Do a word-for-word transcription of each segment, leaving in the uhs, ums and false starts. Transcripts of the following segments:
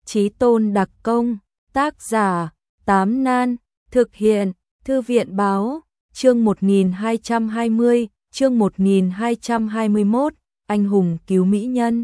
Chí tôn đặc công, tác giả, Tám Nan, thực hiện, Thư viện báo, chương một nghìn hai trăm hai mươi, chương một nghìn hai trăm hai mươi mốt, anh hùng cứu mỹ nhân.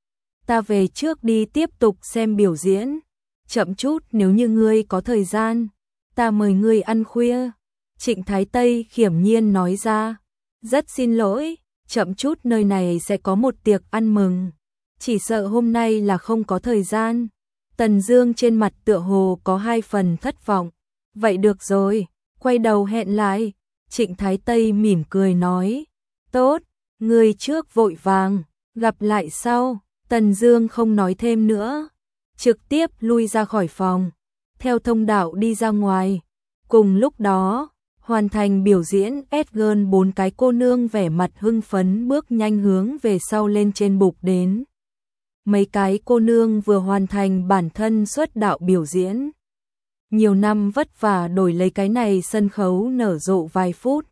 Ta về trước đi tiếp tục xem biểu diễn, chậm chút nếu như ngươi có thời gian, ta mời ngươi ăn khuya. Trịnh Thái Tây khiểm nhiên nói ra, rất xin lỗi, chậm chút nơi này sẽ có một tiệc ăn mừng, chỉ sợ hôm nay là không có thời gian. Tần Dương trên mặt tựa hồ có hai phần thất vọng, vậy được rồi, quay đầu hẹn lại. Trịnh Thái Tây mỉm cười nói, tốt, ngươi trước vội vàng, gặp lại sau. Tần Dương không nói thêm nữa, trực tiếp lui ra khỏi phòng, theo thông đạo đi ra ngoài. Cùng lúc đó, hoàn thành biểu diễn, Edgar bốn cái cô nương vẻ mặt hưng phấn bước nhanh hướng về sau lên trên bục đến. Mấy cái cô nương vừa hoàn thành bản thân xuất đạo biểu diễn. Nhiều năm vất vả đổi lấy cái này sân khấu nở rộ vài phút.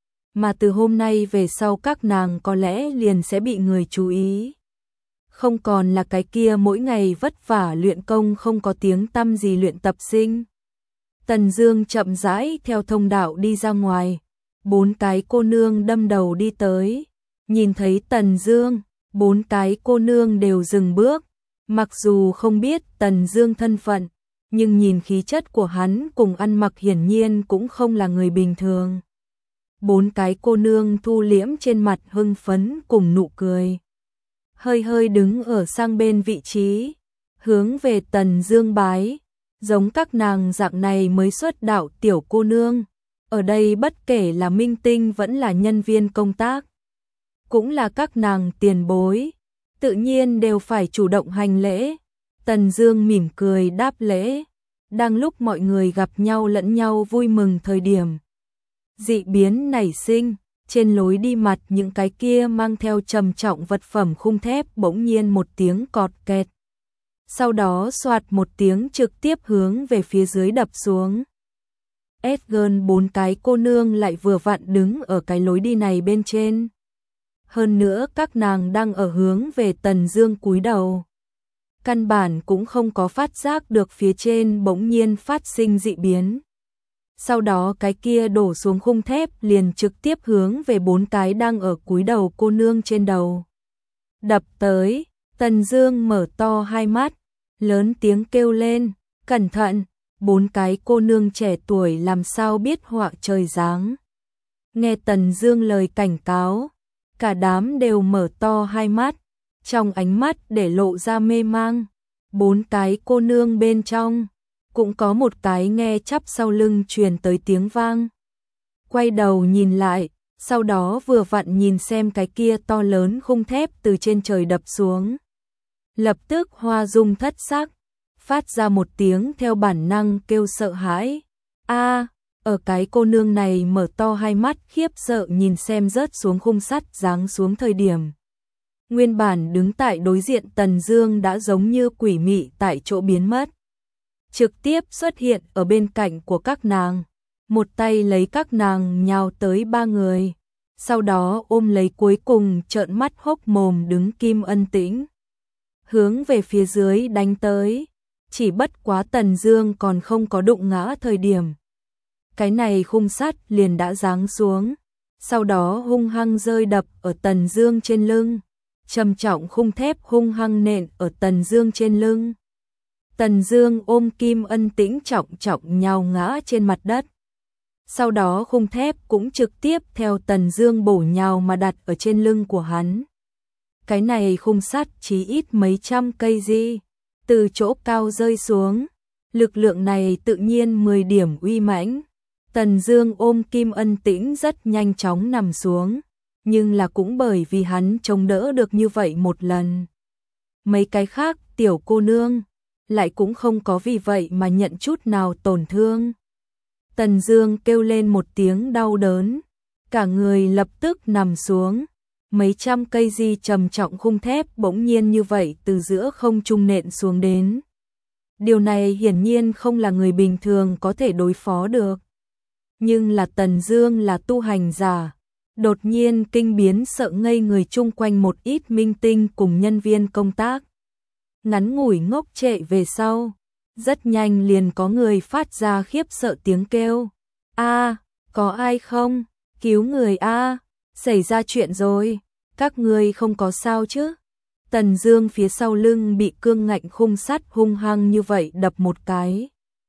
Mà từ hôm nay về sau các nàng có lẽ liền sẽ bị người chú ý. Không còn là cái kia mỗi ngày vất vả luyện công không có tiếng tăm gì luyện tập sinh. Tần Dương chậm rãi theo thông đạo đi ra ngoài. Bốn cái cô nương đâm đầu đi tới. Nhìn thấy Tần Dương, bốn cái cô nương đều dừng bước. Mặc dù không biết Tần Dương thân phận, nhưng nhìn khí chất của hắn cùng ăn mặc hiển nhiên cũng không là người bình thường. Bốn cái cô nương thu liễm trên mặt hưng phấn cùng nụ cười. Hơi hơi đứng ở sang bên vị trí, hướng về Tần Dương bái, giống các nàng dạng này mới xuất đạo tiểu cô nương, ở đây bất kể là minh tinh vẫn là nhân viên công tác, cũng là các nàng tiền bối, tự nhiên đều phải chủ động hành lễ. Tần Dương mỉm cười đáp lễ, đang lúc mọi người gặp nhau lẫn nhau vui mừng thời điểm, dị biến nảy sinh. Trên lối đi mặt những cái kia mang theo trầm trọng vật phẩm khung thép bỗng nhiên một tiếng cọt kẹt. Sau đó xoạt một tiếng trực tiếp hướng về phía dưới đập xuống. Edgar bốn cái cô nương lại vừa vặn đứng ở cái lối đi này bên trên. Hơn nữa các nàng đang ở hướng về Tần Dương cúi đầu. Căn bản cũng không có phát giác được phía trên bỗng nhiên phát sinh dị biến. Sau đó cái kia đổ xuống khung thép liền trực tiếp hướng về bốn cái đang ở cúi đầu cô nương trên đầu đập tới. Tần Dương mở to hai mắt, lớn tiếng kêu lên, cẩn thận. Bốn cái cô nương trẻ tuổi làm sao biết họa trời giáng. Nghe Tần Dương lời cảnh cáo, cả đám đều mở to hai mắt, trong ánh mắt để lộ ra mê mang. Bốn cái cô nương bên trong cũng có một cái nghe chắp sau lưng truyền tới tiếng vang. Quay đầu nhìn lại, sau đó vừa vặn nhìn xem cái kia to lớn khung thép từ trên trời đập xuống. Lập tức hoa dung thất sắc, phát ra một tiếng theo bản năng kêu sợ hãi. A, ở cái cô nương này mở to hai mắt khiếp sợ nhìn xem rớt xuống khung sắt giáng xuống thời điểm. Nguyên bản đứng tại đối diện Tần Dương đã giống như quỷ mị tại chỗ biến mất. Trực tiếp xuất hiện ở bên cạnh của các nàng, một tay lấy các nàng nhào tới ba người, sau đó ôm lấy cuối cùng trợn mắt hốc mồm đứng Kim Ân Tĩnh, hướng về phía dưới đánh tới. Chỉ bất quá Tần Dương còn không có đụng ngã thời điểm, cái này khung sắt liền đã giáng xuống, sau đó hung hăng rơi đập ở Tần Dương trên lưng, trầm trọng khung thép hung hăng nện ở Tần Dương trên lưng. Tần Dương ôm Kim Ân Tĩnh trọng trọng nhào ngã trên mặt đất. Sau đó khung thép cũng trực tiếp theo Tần Dương bổ nhào mà đặt ở trên lưng của hắn. Cái này khung sắt chí ít mấy trăm cây gì, từ chỗ cao rơi xuống, lực lượng này tự nhiên mười điểm uy mãnh. Tần Dương ôm Kim Ân Tĩnh rất nhanh chóng nằm xuống, nhưng là cũng bởi vì hắn chống đỡ được như vậy một lần. Mấy cái khác tiểu cô nương lại cũng không có vì vậy mà nhận chút nào tổn thương. Tần Dương kêu lên một tiếng đau đớn, cả người lập tức nằm xuống. Mấy trăm cây di trầm trọng khung thép bỗng nhiên như vậy từ giữa không trung nện xuống đến. Điều này hiển nhiên không là người bình thường có thể đối phó được. Nhưng là Tần Dương là tu hành giả, đột nhiên kinh biến sợ ngây người chung quanh một ít minh tinh cùng nhân viên công tác. ngắn ngủi ngốc trệ về sau, rất nhanh liền có người phát ra khiếp sợ tiếng kêu. A, có ai không? Cứu người a, xảy ra chuyện rồi, các ngươi không có sao chứ? Tần Dương phía sau lưng bị cương ngạnh khung sắt hung hăng như vậy đập một cái.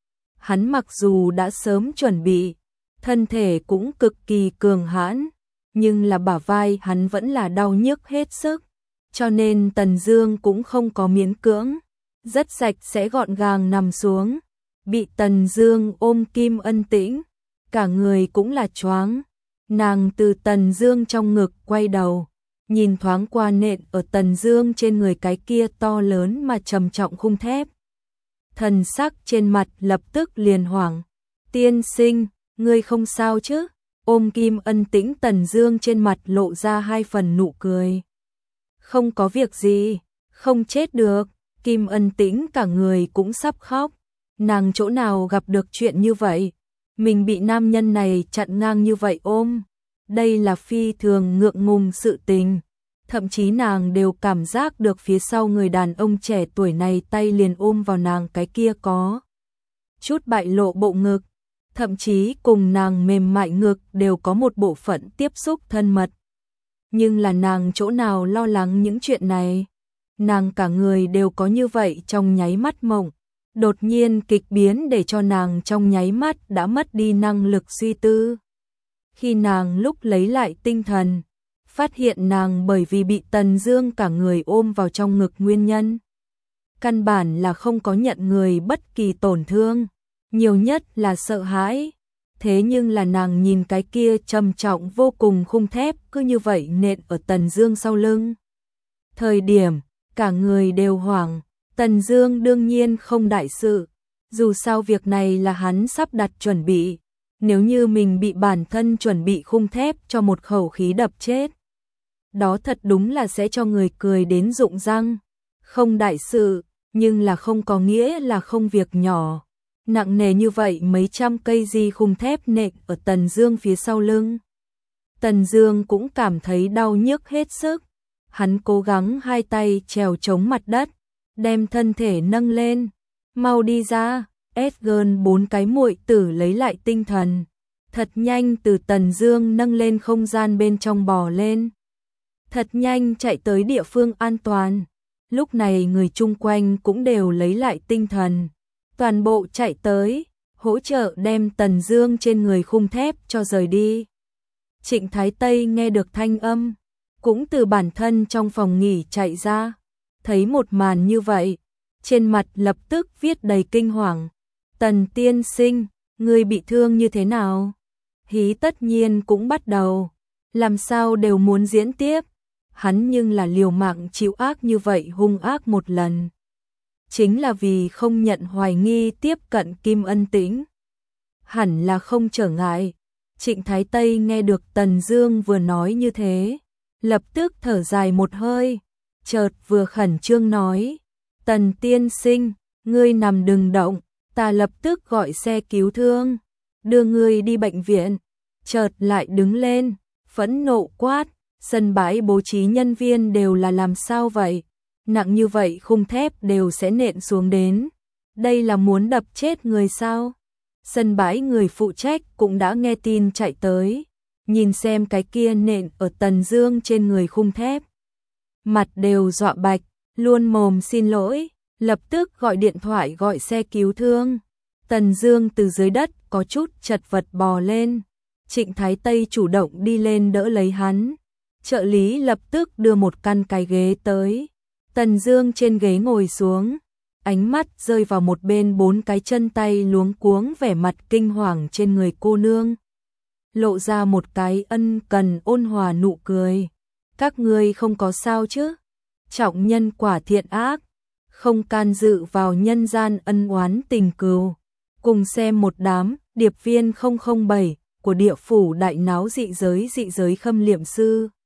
Hắn mặc dù đã sớm chuẩn bị, thân thể cũng cực kỳ cường hãn, nhưng là bả vai hắn vẫn là đau nhức hết sức, cho nên Tần Dương cũng không có miễn cưỡng, rất sạch sẽ gọn gàng nằm xuống, bị Tần Dương ôm Kim Ân Tĩnh, cả người cũng là choáng. Nàng từ Tần Dương trong ngực quay đầu, nhìn thoáng qua nện ở Tần Dương trên người cái kia to lớn mà trầm trọng khung thép. Thần sắc trên mặt lập tức liền hoảng. Tiên sinh, ngươi không sao chứ? Ôm Kim Ân Tĩnh, Tần Dương trên mặt lộ ra hai phần nụ cười. Không có việc gì, không chết được. Kim Ân Tĩnh cả người cũng sắp khóc. Nàng chỗ nào gặp được chuyện như vậy? Mình bị nam nhân này chặn ngang như vậy ôm. Đây là phi thường ngượng ngùng sự tình. Thậm chí nàng đều cảm giác được phía sau người đàn ông trẻ tuổi này tay liền ôm vào nàng cái kia có chút bại lộ bộ ngực, thậm chí cùng nàng mềm mại ngực đều có một bộ phận tiếp xúc thân mật. Nhưng là nàng chỗ nào lo lắng những chuyện này, nàng cả người đều có như vậy trong nháy mắt mộng, đột nhiên kịch biến để cho nàng trong nháy mắt đã mất đi năng lực suy tư. Khi nàng lúc lấy lại tinh thần, phát hiện nàng bởi vì bị Tần Dương cả người ôm vào trong ngực nguyên nhân, căn bản là không có nhận người bất kỳ tổn thương, nhiều nhất là sợ hãi. Thế nhưng là nàng nhìn cái kia trầm trọng vô cùng khung thép cứ như vậy nện ở Tần Dương sau lưng. Thời điểm, cả người đều hoảng, Tần Dương đương nhiên không đại sự, dù sao việc này là hắn sắp đặt chuẩn bị, nếu như mình bị bản thân chuẩn bị khung thép cho một khẩu khí đập chết, đó thật đúng là sẽ cho người cười đến rụng răng. Không đại sự, nhưng là không có nghĩa là không việc nhỏ. Nặng nề như vậy mấy trăm cây di khung thép nện ở Tần Dương phía sau lưng. Tần Dương cũng cảm thấy đau nhức hết sức. Hắn cố gắng hai tay trèo chống mặt đất, đem thân thể nâng lên. Mau đi ra, Edgen bốn cái muội tử lấy lại tinh thần. Thật nhanh từ Tần Dương nâng lên không gian bên trong bò lên. Thật nhanh chạy tới địa phương an toàn. Lúc này người chung quanh cũng đều lấy lại tinh thần. Toàn bộ chạy tới, hỗ trợ đem Tần Dương trên người khung thép cho rời đi. Trịnh Thái Tây nghe được thanh âm, cũng từ bản thân trong phòng nghỉ chạy ra, thấy một màn như vậy, trên mặt lập tức viết đầy kinh hoàng. Tần tiên sinh, ngươi bị thương như thế nào? Hí tất nhiên cũng bắt đầu, làm sao đều muốn diễn tiếp. Hắn nhưng là liều mạng chịu ác như vậy hung ác một lần, chính là vì không nhận hoài nghi tiếp cận Kim Ân Tĩnh. Hẳn là không trở ngại. Trịnh Thái Tây nghe được Tần Dương vừa nói như thế, lập tức thở dài một hơi, chợt vừa khẩn trương nói: "Tần tiên sinh, ngươi nằm đừng động, ta lập tức gọi xe cứu thương, đưa ngươi đi bệnh viện." Chợt lại đứng lên, phẫn nộ quát: "Sân bãi bố trí nhân viên đều là làm sao vậy? Nặng như vậy khung thép đều sẽ nện xuống đến. Đây là muốn đập chết người sao?" Sân bãi người phụ trách cũng đã nghe tin chạy tới, nhìn xem cái kia nện ở Tần Dương trên người khung thép. Mặt đều dọa bạch, luôn mồm xin lỗi, lập tức gọi điện thoại gọi xe cứu thương. Tần Dương từ dưới đất có chút chật vật bò lên, Trịnh Thái Tây chủ động đi lên đỡ lấy hắn. Trợ lý lập tức đưa một căn cái ghế tới. Tần Dương trên ghế ngồi xuống, ánh mắt rơi vào một bên bốn cái chân tay luống cuống vẻ mặt kinh hoàng trên người cô nương. Lộ ra một cái ân cần ôn hòa nụ cười. "Các ngươi không có sao chứ? Trọng nhân quả thiện ác, không can dự vào nhân gian ân oán tình cừu. Cùng xem một đám điệp viên không không bảy của địa phủ đại náo dị giới dị giới khâm liệm sư."